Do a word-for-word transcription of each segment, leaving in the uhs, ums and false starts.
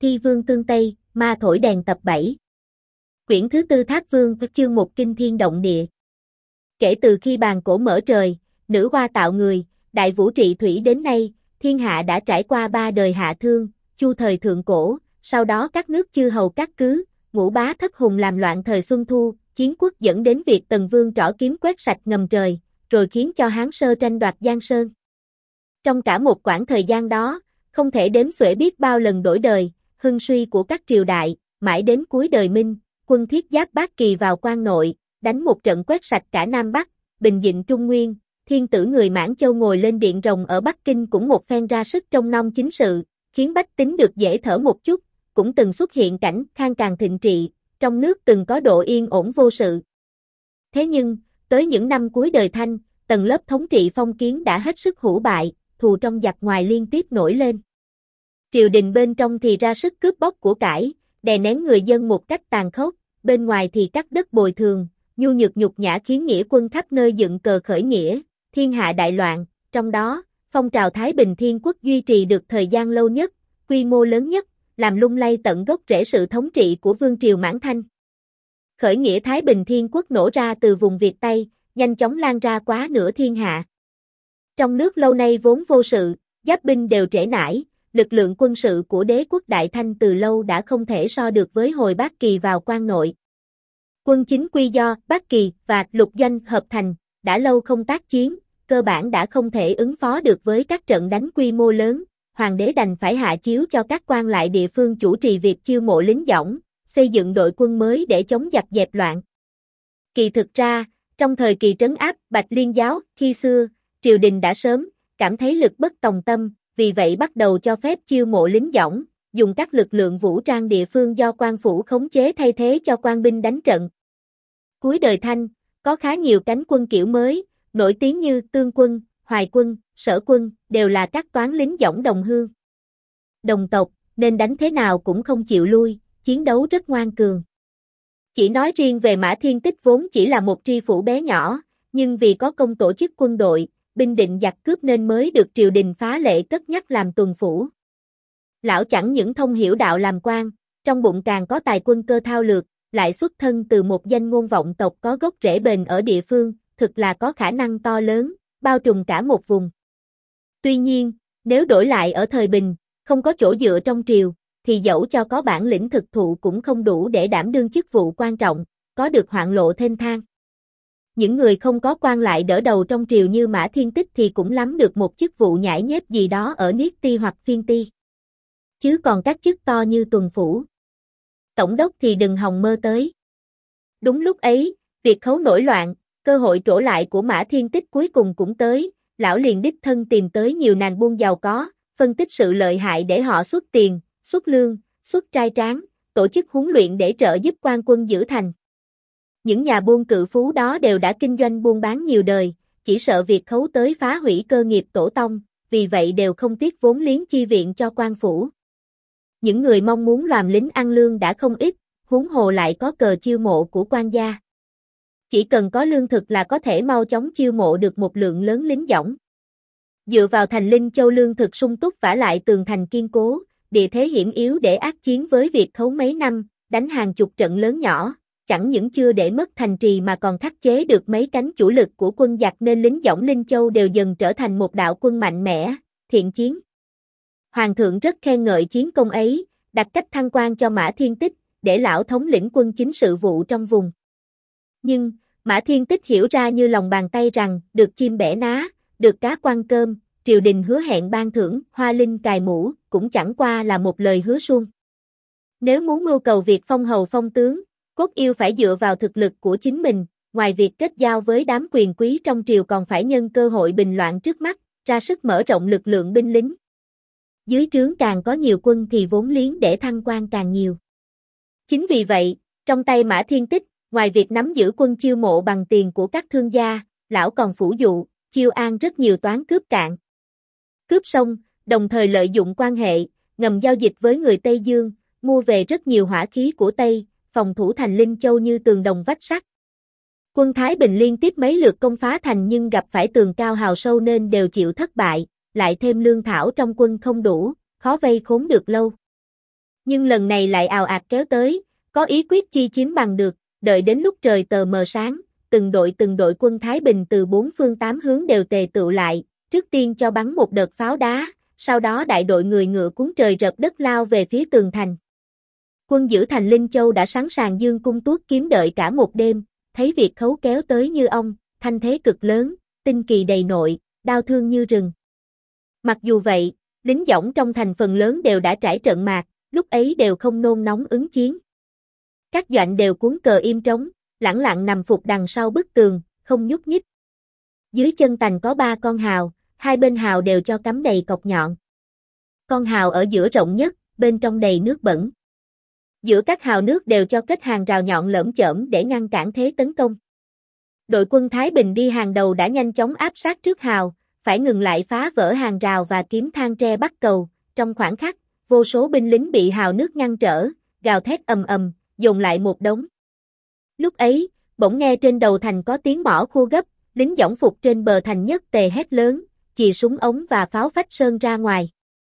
Thi Vương Tương Tây, Ma Thổi Đèn tập bảy. Quyển thứ tư Thác Vương, chương một Kinh Thiên Động Địa. Kể từ khi bàn cổ mở trời, nữ hoa tạo người, đại vũ trị thủy đến nay, thiên hạ đã trải qua ba đời hạ thương, chu thời thượng cổ, sau đó các nước chư hầu cát cứ, ngũ bá thất hùng làm loạn thời Xuân Thu, chiến quốc dẫn đến việc Tần Vương trỏ kiếm quét sạch ngầm trời, rồi khiến cho Hán Sơ tranh đoạt Giang Sơn. Trong cả một quãng thời gian đó, không thể đếm xuể biết bao lần đổi đời, hưng suy của các triều đại, mãi đến cuối đời Minh, quân thiết giáp Bát Kỳ vào Quan Nội, đánh một trận quét sạch cả Nam Bắc, bình định Trung Nguyên, thiên tử người Mãn Châu ngồi lên điện rồng ở Bắc Kinh cũng một phen ra sức trông nom chính sự, khiến bách tính được dễ thở một chút, cũng từng xuất hiện cảnh khang càng thịnh trị, trong nước từng có độ yên ổn vô sự. Thế nhưng, tới những năm cuối đời Thanh, tầng lớp thống trị phong kiến đã hết sức hủ bại, thù trong giặc ngoài liên tiếp nổi lên. Triều đình bên trong thì ra sức cướp bóc của cải, đè nén người dân một cách tàn khốc, bên ngoài thì cắt đất bồi thường, nhu nhược nhục nhã khiến nghĩa quân khắp nơi dựng cờ khởi nghĩa, thiên hạ đại loạn, trong đó, phong trào Thái Bình Thiên Quốc duy trì được thời gian lâu nhất, quy mô lớn nhất, làm lung lay tận gốc rễ sự thống trị của Vương triều Mãn Thanh. Khởi nghĩa Thái Bình Thiên Quốc nổ ra từ vùng Việt Tây, nhanh chóng lan ra quá nửa thiên hạ. Trong nước lâu nay vốn vô sự, giáp binh đều trễ nải, lực lượng quân sự của đế quốc Đại Thanh từ lâu đã không thể so được với hồi Bát Kỳ vào Quan Nội. Quân chính quy do Bát Kỳ và Lục Doanh hợp thành, đã lâu không tác chiến, cơ bản đã không thể ứng phó được với các trận đánh quy mô lớn, hoàng đế đành phải hạ chiếu cho các quan lại địa phương chủ trì việc chiêu mộ lính dõng, xây dựng đội quân mới để chống giặc dẹp loạn. Kỳ thực ra, trong thời kỳ trấn áp Bạch Liên giáo, khi xưa, triều đình đã sớm cảm thấy lực bất tòng tâm, vì vậy bắt đầu cho phép chiêu mộ lính dõng, dùng các lực lượng vũ trang địa phương do quan phủ khống chế thay thế cho quan binh đánh trận. Cuối đời Thanh, có khá nhiều cánh quân kiểu mới, nổi tiếng như Tương quân, Hoài quân, Sở quân, đều là các toán lính dõng đồng hương. Đồng tộc, nên đánh thế nào cũng không chịu lui, chiến đấu rất ngoan cường. Chỉ nói riêng về Mã Thiên Tích vốn chỉ là một tri phủ bé nhỏ, nhưng vì có công tổ chức quân đội, binh định giặc cướp nên mới được triều đình phá lệ cất nhắc làm tuần phủ. Lão chẳng những thông hiểu đạo làm quan, trong bụng càng có tài quân cơ thao lược, lại xuất thân từ một danh môn vọng tộc có gốc rễ bền ở địa phương, thực là có khả năng to lớn, bao trùm cả một vùng. Tuy nhiên, nếu đổi lại ở thời Bình, không có chỗ dựa trong triều, thì dẫu cho có bản lĩnh thực thụ cũng không đủ để đảm đương chức vụ quan trọng, có được hoạn lộ thênh thang. Những người không có quan lại đỡ đầu trong triều như Mã Thiên Tích thì cũng lắm được một chức vụ nhãi nhép gì đó ở Niết Ti hoặc Phiên Ti. Chứ còn các chức to như tuần phủ, tổng đốc thì đừng hòng mơ tới. Đúng lúc ấy, việc khấu nổi loạn, cơ hội trổ lại của Mã Thiên Tích cuối cùng cũng tới, lão liền đích thân tìm tới nhiều nàng buôn giàu có, phân tích sự lợi hại để họ xuất tiền, xuất lương, xuất trai tráng, tổ chức huấn luyện để trợ giúp quan quân giữ thành. Những nhà buôn cự phú đó đều đã kinh doanh buôn bán nhiều đời, chỉ sợ việc khấu tới phá hủy cơ nghiệp tổ tông, vì vậy đều không tiếc vốn liếng chi viện cho quan phủ. Những người mong muốn làm lính ăn lương đã không ít, huống hồ lại có cờ chiêu mộ của quan gia. Chỉ cần có lương thực là có thể mau chóng chiêu mộ được một lượng lớn lính dõng. Dựa vào thành Linh Châu lương thực sung túc vả lại tường thành kiên cố, địa thế hiểm yếu để ác chiến với việc khấu mấy năm, đánh hàng chục trận lớn nhỏ, chẳng những chưa để mất thành trì mà còn khắc chế được mấy cánh chủ lực của quân giặc nên lính dõng Linh Châu đều dần trở thành một đạo quân mạnh mẽ, thiện chiến. Hoàng thượng rất khen ngợi chiến công ấy, đặt cách thăng quan cho Mã Thiên Tích, để lão thống lĩnh quân chính sự vụ trong vùng. Nhưng, Mã Thiên Tích hiểu ra như lòng bàn tay rằng, được chim bẻ ná, được cá quăng cơm, triều đình hứa hẹn ban thưởng, hoa linh cài mũ, cũng chẳng qua là một lời hứa suông. Nếu muốn mưu cầu việc phong hầu phong tướng, cốt yêu phải dựa vào thực lực của chính mình, ngoài việc kết giao với đám quyền quý trong triều còn phải nhân cơ hội bình loạn trước mắt, ra sức mở rộng lực lượng binh lính. Dưới trướng càng có nhiều quân thì vốn liếng để thăng quan càng nhiều. Chính vì vậy, trong tay Mã Thiên Tích, ngoài việc nắm giữ quân chiêu mộ bằng tiền của các thương gia, lão còn phủ dụ, chiêu an rất nhiều toán cướp cạn. Cướp sông, đồng thời lợi dụng quan hệ, ngầm giao dịch với người Tây Dương, mua về rất nhiều hỏa khí của Tây, phòng thủ thành Linh Châu như tường đồng vách sắt. Quân Thái Bình liên tiếp mấy lượt công phá thành nhưng gặp phải tường cao hào sâu nên đều chịu thất bại, lại thêm lương thảo trong quân không đủ, khó vây khốn được lâu. Nhưng lần này lại ào ạt kéo tới, có ý quyết chi chiếm bằng được, đợi đến lúc trời tờ mờ sáng, từng đội từng đội quân Thái Bình từ bốn phương tám hướng đều tề tựu lại, trước tiên cho bắn một đợt pháo đá, sau đó đại đội người ngựa cuốn trời rợp đất lao về phía tường thành. Quân giữ thành Linh Châu đã sẵn sàng dương cung tuốt kiếm đợi cả một đêm, thấy việc khấu kéo tới như ong, thanh thế cực lớn, tinh kỳ đầy nội, đao thương như rừng. Mặc dù vậy, lính dõng trong thành phần lớn đều đã trải trận mạc, lúc ấy đều không nôn nóng ứng chiến. Các doạn đều cuốn cờ im trống, lẳng lặng nằm phục đằng sau bức tường, không nhúc nhích. Dưới chân thành có ba con hào, hai bên hào đều cho cắm đầy cọc nhọn. Con hào ở giữa rộng nhất, bên trong đầy nước bẩn. Giữa các hào nước đều cho kết hàng rào nhọn lởm chởm để ngăn cản thế tấn công. Đội quân Thái Bình đi hàng đầu đã nhanh chóng áp sát trước hào, phải ngừng lại phá vỡ hàng rào và kiếm thang tre bắt cầu. Trong khoảnh khắc, vô số binh lính bị hào nước ngăn trở, gào thét ầm ầm, dồn lại một đống. Lúc ấy, bỗng nghe trên đầu thành có tiếng mõ khua gấp, lính dõng phục trên bờ thành nhất tề hét lớn, chì súng ống và pháo phách sơn ra ngoài.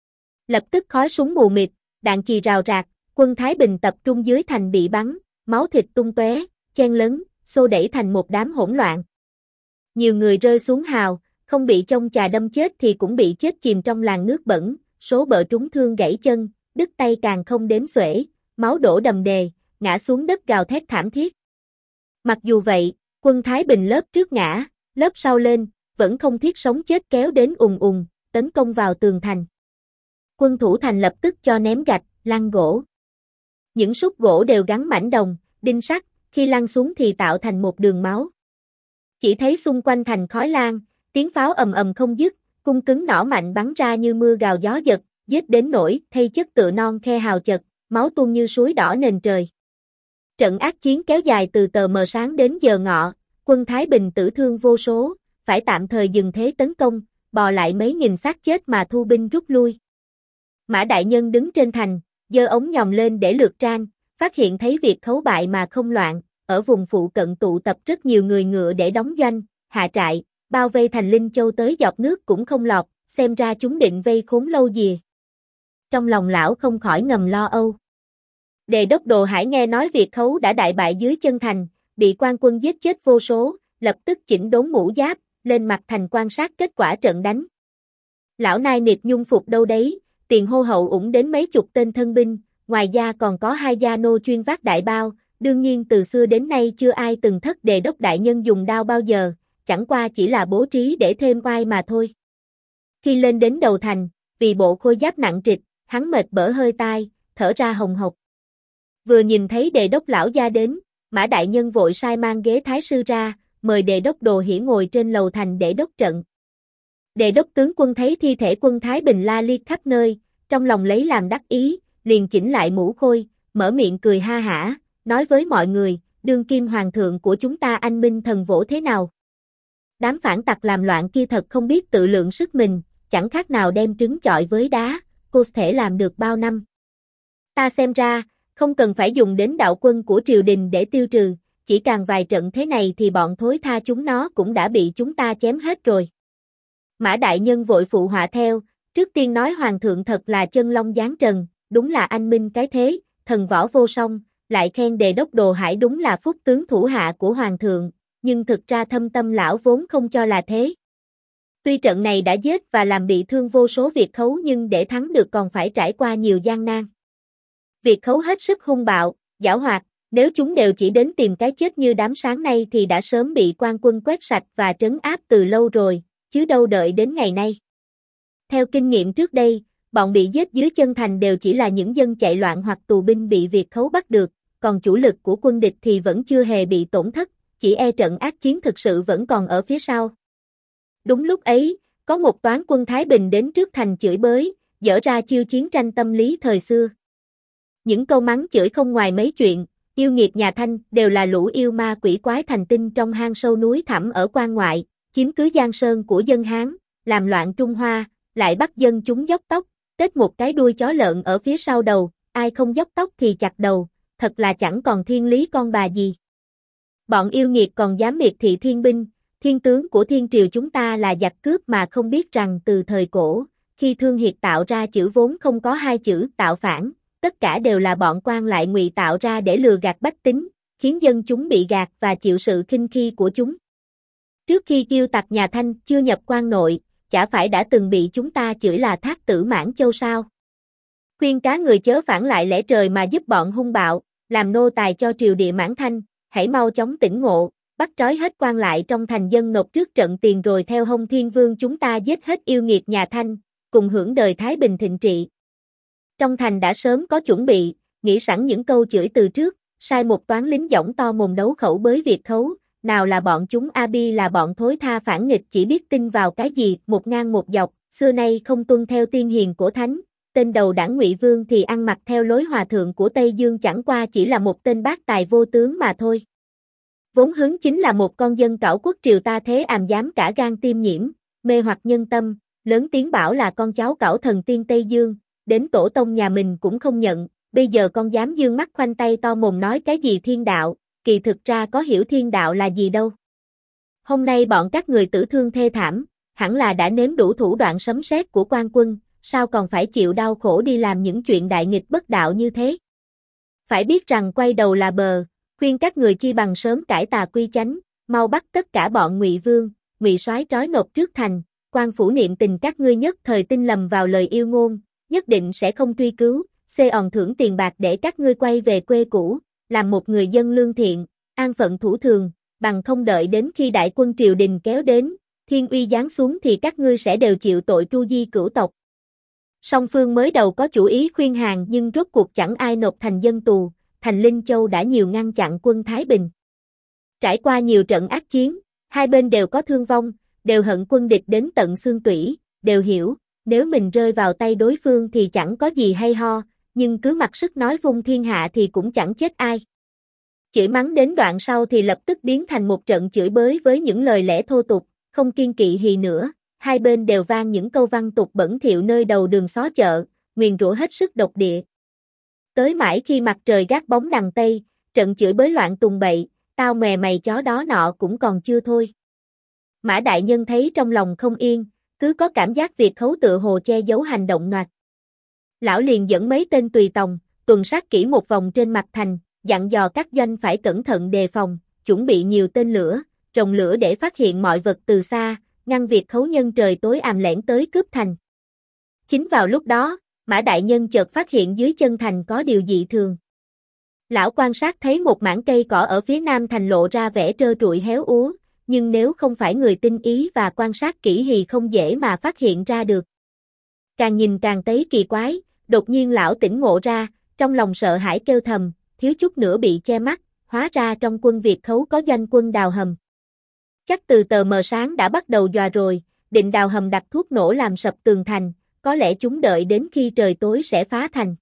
Lập tức khói súng mù mịt, đạn chì rào rạc, quân Thái Bình tập trung dưới thành bị bắn, máu thịt tung tóe, chen lấn, xô đẩy thành một đám hỗn loạn. Nhiều người rơi xuống hào, không bị chông chà đâm chết thì cũng bị chết chìm trong làn nước bẩn, số bợ trúng thương gãy chân, đứt tay càng không đếm xuể, máu đổ đầm đề, ngã xuống đất gào thét thảm thiết. Mặc dù vậy, quân Thái Bình lớp trước ngã, lớp sau lên, vẫn không thiết sống chết kéo đến ùng ùng, tấn công vào tường thành. Quân thủ thành lập tức cho ném gạch, lăn gỗ. Những xúc gỗ đều gắn mảnh đồng, đinh sắt, khi lăn xuống thì tạo thành một đường máu. Chỉ thấy xung quanh thành khói lan, tiếng pháo ầm ầm không dứt, cung cứng nỏ mạnh bắn ra như mưa gào gió giật, giết đến nỗi thây chất tựa non khe hào chật, máu tuôn như suối đỏ nền trời. Trận ác chiến kéo dài từ tờ mờ sáng đến giờ ngọ, quân Thái Bình tử thương vô số, phải tạm thời dừng thế tấn công, bò lại mấy nghìn xác chết mà thu binh rút lui. Mã Đại Nhân đứng trên thành, giơ ống nhòm lên để lược trang, phát hiện thấy việc khấu bại mà không loạn, ở vùng phụ cận tụ tập rất nhiều người ngựa để đóng doanh, hạ trại, bao vây thành Linh Châu tới dọc nước cũng không lọt, xem ra chúng định vây khốn lâu dìa. Trong lòng lão không khỏi ngầm lo âu. Đề đốc Đồ Hải nghe nói việc khấu đã đại bại dưới chân thành, bị quan quân giết chết vô số, lập tức chỉnh đốn mũ giáp, lên mặt thành quan sát kết quả trận đánh. Lão nai nịt nhung phục đâu đấy, tiền hô hậu ủng đến mấy chục tên thân binh, ngoài ra còn có hai gia nô chuyên vác đại bao, đương nhiên từ xưa đến nay chưa ai từng thất đề đốc đại nhân dùng đao bao giờ, chẳng qua chỉ là bố trí để thêm oai mà thôi. Khi lên đến đầu thành, vì bộ khôi giáp nặng trịch, hắn mệt bở hơi tai, thở ra hồng hộc. Vừa nhìn thấy đề đốc lão gia đến, Mã Đại Nhân vội sai mang ghế thái sư ra, mời đề đốc Đồ Hiển ngồi trên lầu thành để đốc trận. Đề đốc tướng quân thấy thi thể quân Thái Bình la liệt khắp nơi, trong lòng lấy làm đắc ý, liền chỉnh lại mũ khôi, mở miệng cười ha hả, nói với mọi người, đương kim hoàng thượng của chúng ta anh minh thần vỗ thế nào. Đám phản tặc làm loạn kia thật không biết tự lượng sức mình, chẳng khác nào đem trứng chọi với đá, cô thể làm được bao năm. Ta xem ra, không cần phải dùng đến đạo quân của triều đình để tiêu trừ, chỉ càng vài trận thế này thì bọn thối tha chúng nó cũng đã bị chúng ta chém hết rồi. Mã Đại Nhân vội phụ họa theo, trước tiên nói hoàng thượng thật là chân long giáng trần, đúng là anh minh cái thế, thần võ vô song, lại khen đề đốc Đồ Hải đúng là phúc tướng thủ hạ của hoàng thượng, nhưng thực ra thâm tâm lão vốn không cho là thế. Tuy trận này đã giết và làm bị thương vô số Việt khấu nhưng để thắng được còn phải trải qua nhiều gian nan. Việt khấu hết sức hung bạo, giảo hoạt, nếu chúng đều chỉ đến tìm cái chết như đám sáng nay thì đã sớm bị quan quân quét sạch và trấn áp từ lâu rồi, chứ đâu đợi đến ngày nay. Theo kinh nghiệm trước đây, bọn bị giết dưới chân thành đều chỉ là những dân chạy loạn hoặc tù binh bị Việt khấu bắt được, còn chủ lực của quân địch thì vẫn chưa hề bị tổn thất, chỉ e trận ác chiến thực sự vẫn còn ở phía sau. Đúng lúc ấy, có một toán quân Thái Bình đến trước thành chửi bới, dở ra chiêu chiến tranh tâm lý thời xưa. Những câu mắng chửi không ngoài mấy chuyện, yêu nghiệt nhà Thanh đều là lũ yêu ma quỷ quái thành tinh trong hang sâu núi thẳm ở quan ngoại, chiếm cứ giang sơn của dân Hán, làm loạn Trung Hoa, lại bắt dân chúng dốc tóc, tết một cái đuôi chó lợn ở phía sau đầu, ai không dốc tóc thì chặt đầu, thật là chẳng còn thiên lý con bà gì. Bọn yêu nghiệt còn dám miệt thị thiên binh, thiên tướng của thiên triều chúng ta là giặc cướp mà không biết rằng từ thời cổ, khi Thương Hiệt tạo ra chữ vốn không có hai chữ tạo phản, tất cả đều là bọn quan lại ngụy tạo ra để lừa gạt bách tính, khiến dân chúng bị gạt và chịu sự khinh khi của chúng. Trước khi kiêu tặc nhà Thanh chưa nhập quan nội, chả phải đã từng bị chúng ta chửi là thác tử Mãn Châu sao? Khuyên cá người chớ phản lại lẽ trời mà giúp bọn hung bạo, làm nô tài cho triều địa Mãn Thanh, hãy mau chóng tỉnh ngộ, bắt trói hết quan lại trong thành dân nộp trước trận tiền rồi theo Hông Thiên Vương chúng ta giết hết yêu nghiệt nhà Thanh, cùng hưởng đời thái bình thịnh trị. Trong thành đã sớm có chuẩn bị, nghĩ sẵn những câu chửi từ trước, sai một toán lính dõng to mồm đấu khẩu bới Việt khấu, nào là bọn chúng a bi là bọn thối tha phản nghịch chỉ biết tin vào cái gì một ngang một dọc, xưa nay không tuân theo tiên hiền của thánh, tên đầu đảng Ngụy Vương thì ăn mặc theo lối hòa thượng của Tây Dương chẳng qua chỉ là một tên bác tài vô tướng mà thôi. Vốn hướng chính là một con dân cảo quốc triều ta thế àm dám cả gan tiêm nhiễm, mê hoặc nhân tâm, lớn tiếng bảo là con cháu cảo thần tiên Tây Dương, đến tổ tông nhà mình cũng không nhận, bây giờ con dám dương mắt khoanh tay to mồm nói cái gì thiên đạo, kỳ thực ra có hiểu thiên đạo là gì đâu. Hôm nay bọn các người tử thương thê thảm, hẳn là đã nếm đủ thủ đoạn sấm sét của quan quân, sao còn phải chịu đau khổ đi làm những chuyện đại nghịch bất đạo như thế. Phải biết rằng quay đầu là bờ, khuyên các người chi bằng sớm cải tà quy chánh, mau bắt tất cả bọn Ngụy Vương, Ngụy Soái trói nộp trước thành, quan phủ niệm tình các ngươi nhất thời tin lầm vào lời yêu ngôn, nhất định sẽ không truy cứu, xê òn thưởng tiền bạc để các ngươi quay về quê cũ, làm một người dân lương thiện, an phận thủ thường, bằng không đợi đến khi đại quân triều đình kéo đến, thiên uy giáng xuống thì các ngươi sẽ đều chịu tội tru di cửu tộc. Song phương mới đầu có chủ ý khuyên hàng nhưng rốt cuộc chẳng ai nộp thành dân tù, thành Linh Châu đã nhiều ngăn chặn quân Thái Bình. Trải qua nhiều trận ác chiến, hai bên đều có thương vong, đều hận quân địch đến tận xương tủy, đều hiểu, nếu mình rơi vào tay đối phương thì chẳng có gì hay ho, nhưng cứ mặc sức nói vung thiên hạ thì cũng chẳng chết ai. Chửi mắng đến đoạn sau thì lập tức biến thành một trận chửi bới với những lời lẽ thô tục, không kiêng kỵ gì nữa, hai bên đều vang những câu văn tục bẩn thỉu nơi đầu đường xó chợ, nguyền rủa hết sức độc địa. Tới mãi khi mặt trời gác bóng đằng Tây, trận chửi bới loạn tùng bậy, tao mè mày chó đó nọ cũng còn chưa thôi. Mã Đại Nhân thấy trong lòng không yên, cứ có cảm giác Việt khấu tựa hồ che giấu hành động noạt. Lão liền dẫn mấy tên tùy tòng, tuần sát kỹ một vòng trên mặt thành, dặn dò các doanh phải cẩn thận đề phòng, chuẩn bị nhiều tên lửa, rồng lửa để phát hiện mọi vật từ xa, ngăn Việt khấu nhân trời tối àm lẻn tới cướp thành. Chính vào lúc đó, Mã Đại Nhân chợt phát hiện dưới chân thành có điều dị thường. Lão quan sát thấy một mảng cây cỏ ở phía nam thành lộ ra vẻ trơ trụi héo úa, nhưng nếu không phải người tinh ý và quan sát kỹ thì không dễ mà phát hiện ra được. Càng nhìn càng thấy kỳ quái, đột nhiên lão tỉnh ngộ ra, trong lòng sợ hãi kêu thầm, thiếu chút nữa bị che mắt, hóa ra trong quân Việt khấu có doanh quân đào hầm. Chắc từ tờ mờ sáng đã bắt đầu dò rồi, định đào hầm đặt thuốc nổ làm sập tường thành, có lẽ chúng đợi đến khi trời tối sẽ phá thành.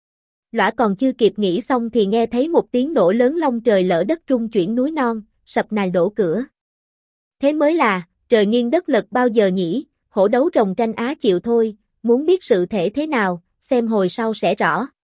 Lõa còn chưa kịp nghĩ xong thì nghe thấy một tiếng nổ lớn long trời lỡ đất rung chuyển núi non, sập nài đổ cửa. Thế mới là, trời nghiêng đất lật bao giờ nhỉ, hổ đấu rồng tranh á chịu thôi, muốn biết sự thể thế nào, xem hồi sau sẽ rõ.